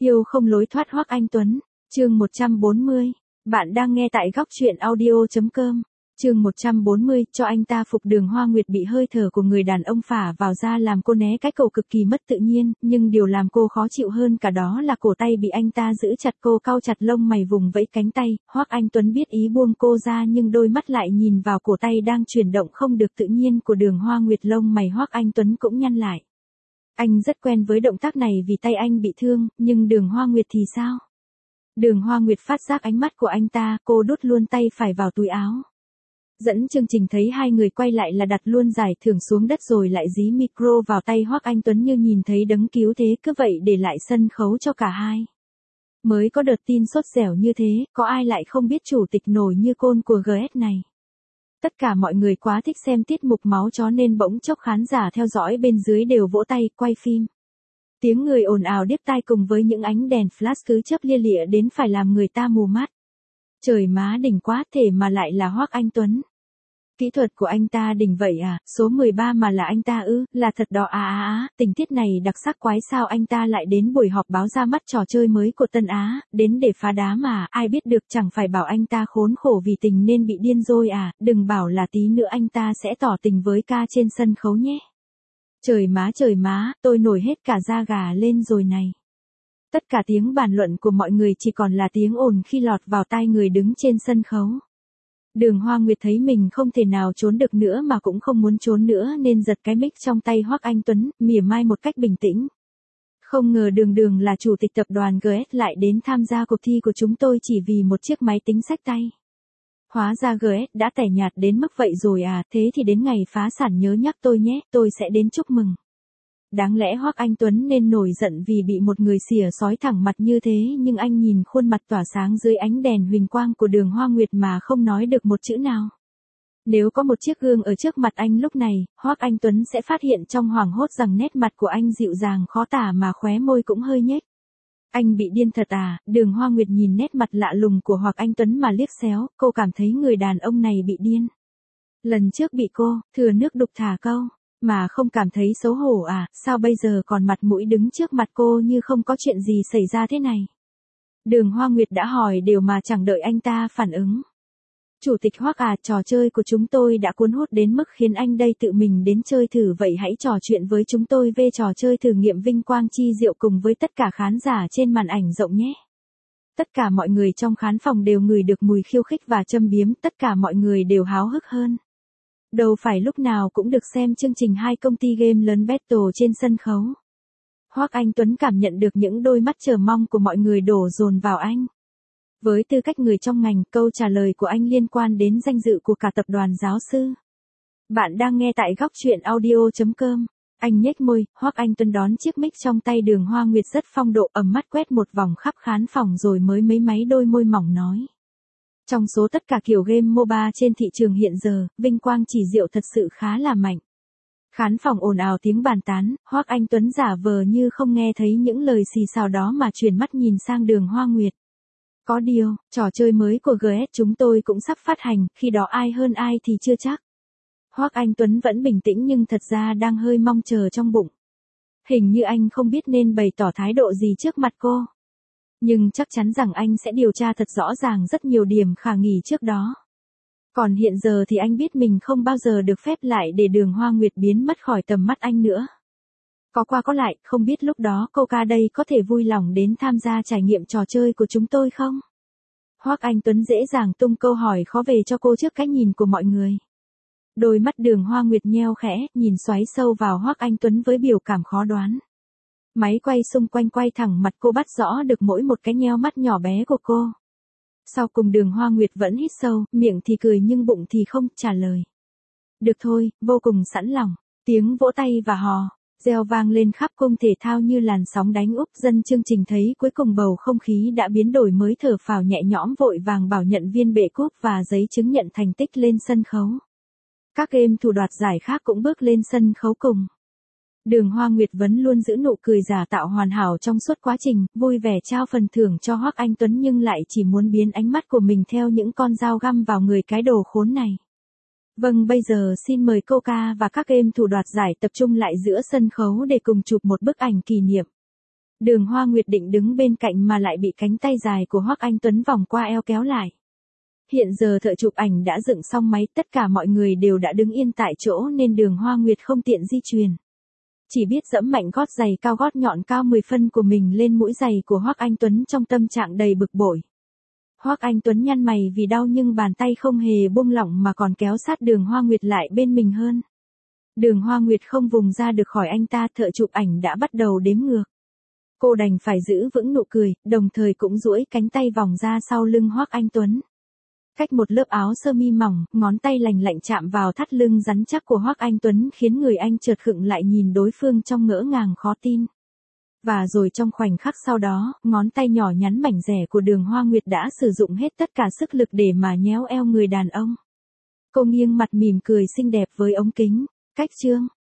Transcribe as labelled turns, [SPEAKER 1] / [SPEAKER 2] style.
[SPEAKER 1] Yêu không lối thoát Hoắc Anh Tuấn, chương 140. Bạn đang nghe tại góc truyện audio.com. Chương 140, cho anh ta phục. Đường Hoa Nguyệt bị hơi thở của người đàn ông phả vào da làm cô né cái cầu cực kỳ mất tự nhiên, nhưng điều làm cô khó chịu hơn cả đó là cổ tay bị anh ta giữ chặt. Cô cau chặt lông mày vùng vẫy cánh tay. Hoắc Anh Tuấn biết ý buông cô ra nhưng đôi mắt lại nhìn vào cổ tay đang chuyển động không được tự nhiên của Đường Hoa Nguyệt. Lông mày Hoắc Anh Tuấn cũng nhăn lại. Anh rất quen với động tác này vì tay anh bị thương, nhưng Đường Hoa Nguyệt thì sao? Đường Hoa Nguyệt phát giác ánh mắt của anh ta, cô đút luôn tay phải vào túi áo. Dẫn chương trình thấy hai người quay lại là đặt luôn giải thưởng xuống đất rồi lại dí micro vào tay Hoắc Anh Tuấn như nhìn thấy đấng cứu thế, cứ vậy để lại sân khấu cho cả hai. Mới có đợt tin sốt dẻo như thế, có ai lại không biết chủ tịch nổi như côn của GS này. Tất cả mọi người quá thích xem tiết mục máu chó nên bỗng chốc khán giả theo dõi bên dưới đều vỗ tay, quay phim. Tiếng người ồn ào điếc tai cùng với những ánh đèn flash cứ chớp lia lịa đến phải làm người ta mù mắt. Trời má đỉnh quá, thể mà lại là Hoắc Anh Tuấn. Kỹ thuật của anh ta đỉnh vậy à, số 13 mà là anh ta ư, là thật đó tình tiết này đặc sắc quái sao anh ta lại đến buổi họp báo ra mắt trò chơi mới của Tân Á, đến để phá đá mà, ai biết được, chẳng phải bảo anh ta khốn khổ vì tình nên bị điên rồi à, đừng bảo là tí nữa anh ta sẽ tỏ tình với ca trên sân khấu nhé. Trời má, tôi nổi hết cả da gà lên rồi này. Tất cả tiếng bàn luận của mọi người chỉ còn là tiếng ồn khi lọt vào tai người đứng trên sân khấu. Đường Hoa Nguyệt thấy mình không thể nào trốn được nữa mà cũng không muốn trốn nữa nên giật cái mic trong tay Hoắc Anh Tuấn, mỉa mai một cách bình tĩnh. Không ngờ Đường là chủ tịch tập đoàn GS lại đến tham gia cuộc thi của chúng tôi chỉ vì một chiếc máy tính xách tay. Hóa ra GS đã tẻ nhạt đến mức vậy rồi à, thế thì đến ngày phá sản nhớ nhắc tôi nhé, tôi sẽ đến chúc mừng. Đáng lẽ Hoắc Anh Tuấn nên nổi giận vì bị một người xỉa xói thẳng mặt như thế, nhưng anh nhìn khuôn mặt tỏa sáng dưới ánh đèn huỳnh quang của Đường Hoa Nguyệt mà không nói được một chữ nào. Nếu có một chiếc gương ở trước mặt anh lúc này, Hoắc Anh Tuấn sẽ phát hiện trong hoảng hốt rằng nét mặt của anh dịu dàng khó tả mà khóe môi cũng hơi nhếch. Anh bị điên thật à? Đường Hoa Nguyệt nhìn nét mặt lạ lùng của Hoắc Anh Tuấn mà liếc xéo, cô cảm thấy người đàn ông này bị điên. Lần trước bị cô, thừa nước đục thả câu, mà không cảm thấy xấu hổ à, sao bây giờ còn mặt mũi đứng trước mặt cô như không có chuyện gì xảy ra thế này? Đường Hoa Nguyệt đã hỏi đều mà chẳng đợi anh ta phản ứng. Chủ tịch Hoắc à, trò chơi của chúng tôi đã cuốn hút đến mức khiến anh đây tự mình đến chơi thử, vậy hãy trò chuyện với chúng tôi về trò chơi thử nghiệm vinh quang chi diệu cùng với tất cả khán giả trên màn ảnh rộng nhé. Tất cả mọi người trong khán phòng đều ngửi được mùi khiêu khích và châm biếm, tất cả mọi người đều háo hức hơn. Đâu phải lúc nào cũng được xem chương trình hai công ty game lớn battle trên sân khấu. Hoắc Anh Tuấn cảm nhận được những đôi mắt chờ mong của mọi người đổ dồn vào anh. Với tư cách người trong ngành, câu trả lời của anh liên quan đến danh dự của cả tập đoàn giáo sư. Bạn đang nghe tại góc truyện audio.com. Anh nhếch môi, Hoắc Anh Tuấn đón chiếc mic trong tay Đường Hoa Nguyệt rất phong độ, ầm mắt quét một vòng khắp khán phòng rồi mới mấy máy đôi môi mỏng nói. Trong số tất cả kiểu game MOBA trên thị trường hiện giờ, vinh quang chỉ diệu thật sự khá là mạnh. Khán phòng ồn ào tiếng bàn tán, Hoắc Anh Tuấn giả vờ như không nghe thấy những lời xì xào đó mà chuyển mắt nhìn sang Đường Hoa Nguyệt. Có điều, trò chơi mới của GS chúng tôi cũng sắp phát hành, khi đó ai hơn ai thì chưa chắc. Hoắc Anh Tuấn vẫn bình tĩnh nhưng thật ra đang hơi mong chờ trong bụng. Hình như anh không biết nên bày tỏ thái độ gì trước mặt cô. Nhưng chắc chắn rằng anh sẽ điều tra thật rõ ràng rất nhiều điểm khả nghi trước đó. Còn hiện giờ thì anh biết mình không bao giờ được phép lại để Đường Hoa Nguyệt biến mất khỏi tầm mắt anh nữa. Có qua có lại, không biết lúc đó cô ca đây có thể vui lòng đến tham gia trải nghiệm trò chơi của chúng tôi không? Hoắc Anh Tuấn dễ dàng tung câu hỏi khó về cho cô trước cái nhìn của mọi người. Đôi mắt Đường Hoa Nguyệt nheo khẽ, nhìn xoáy sâu vào Hoắc Anh Tuấn với biểu cảm khó đoán. Máy quay xung quanh quay thẳng mặt cô, bắt rõ được mỗi một cái nheo mắt nhỏ bé của cô. Sau cùng Đường Hoa Nguyệt vẫn hít sâu, miệng thì cười nhưng bụng thì không trả lời. Được thôi, vô cùng sẵn lòng. Tiếng vỗ tay và hò reo vang lên khắp cung thể thao như làn sóng đánh úp. Dân chương trình thấy cuối cùng bầu không khí đã biến đổi mới thở phào nhẹ nhõm, vội vàng bảo nhận viên bệ cúp và giấy chứng nhận thành tích lên sân khấu. Các game thủ đoạt giải khác cũng bước lên sân khấu cùng. Đường Hoa Nguyệt vẫn luôn giữ nụ cười giả tạo hoàn hảo trong suốt quá trình, vui vẻ trao phần thưởng cho Hoắc Anh Tuấn nhưng lại chỉ muốn biến ánh mắt của mình theo những con dao găm vào người cái đồ khốn này. Vâng, bây giờ xin mời cô ca và các game thủ đoạt giải tập trung lại giữa sân khấu để cùng chụp một bức ảnh kỷ niệm. Đường Hoa Nguyệt định đứng bên cạnh mà lại bị cánh tay dài của Hoắc Anh Tuấn vòng qua eo kéo lại. Hiện giờ thợ chụp ảnh đã dựng xong máy, tất cả mọi người đều đã đứng yên tại chỗ nên Đường Hoa Nguyệt không tiện di chuyển. Chỉ biết giẫm mạnh gót giày cao gót nhọn cao 10 phân của mình lên mũi giày của Hoắc Anh Tuấn trong tâm trạng đầy bực bội. Hoắc Anh Tuấn nhăn mày vì đau nhưng bàn tay không hề buông lỏng mà còn kéo sát Đường Hoa Nguyệt lại bên mình hơn. Đường Hoa Nguyệt không vùng ra được khỏi anh ta, thợ chụp ảnh đã bắt đầu đếm ngược. Cô đành phải giữ vững nụ cười, đồng thời cũng duỗi cánh tay vòng ra sau lưng Hoắc Anh Tuấn. Cách một lớp áo sơ mi mỏng, ngón tay lành lạnh chạm vào thắt lưng rắn chắc của Hoắc Anh Tuấn khiến người anh chợt khựng lại nhìn đối phương trong ngỡ ngàng khó tin. Và rồi trong khoảnh khắc sau đó, ngón tay nhỏ nhắn mảnh dẻ của Đường Hoa Nguyệt đã sử dụng hết tất cả sức lực để mà nhéo eo người đàn ông. Cô nghiêng mặt mỉm cười xinh đẹp với ống kính. Cách chương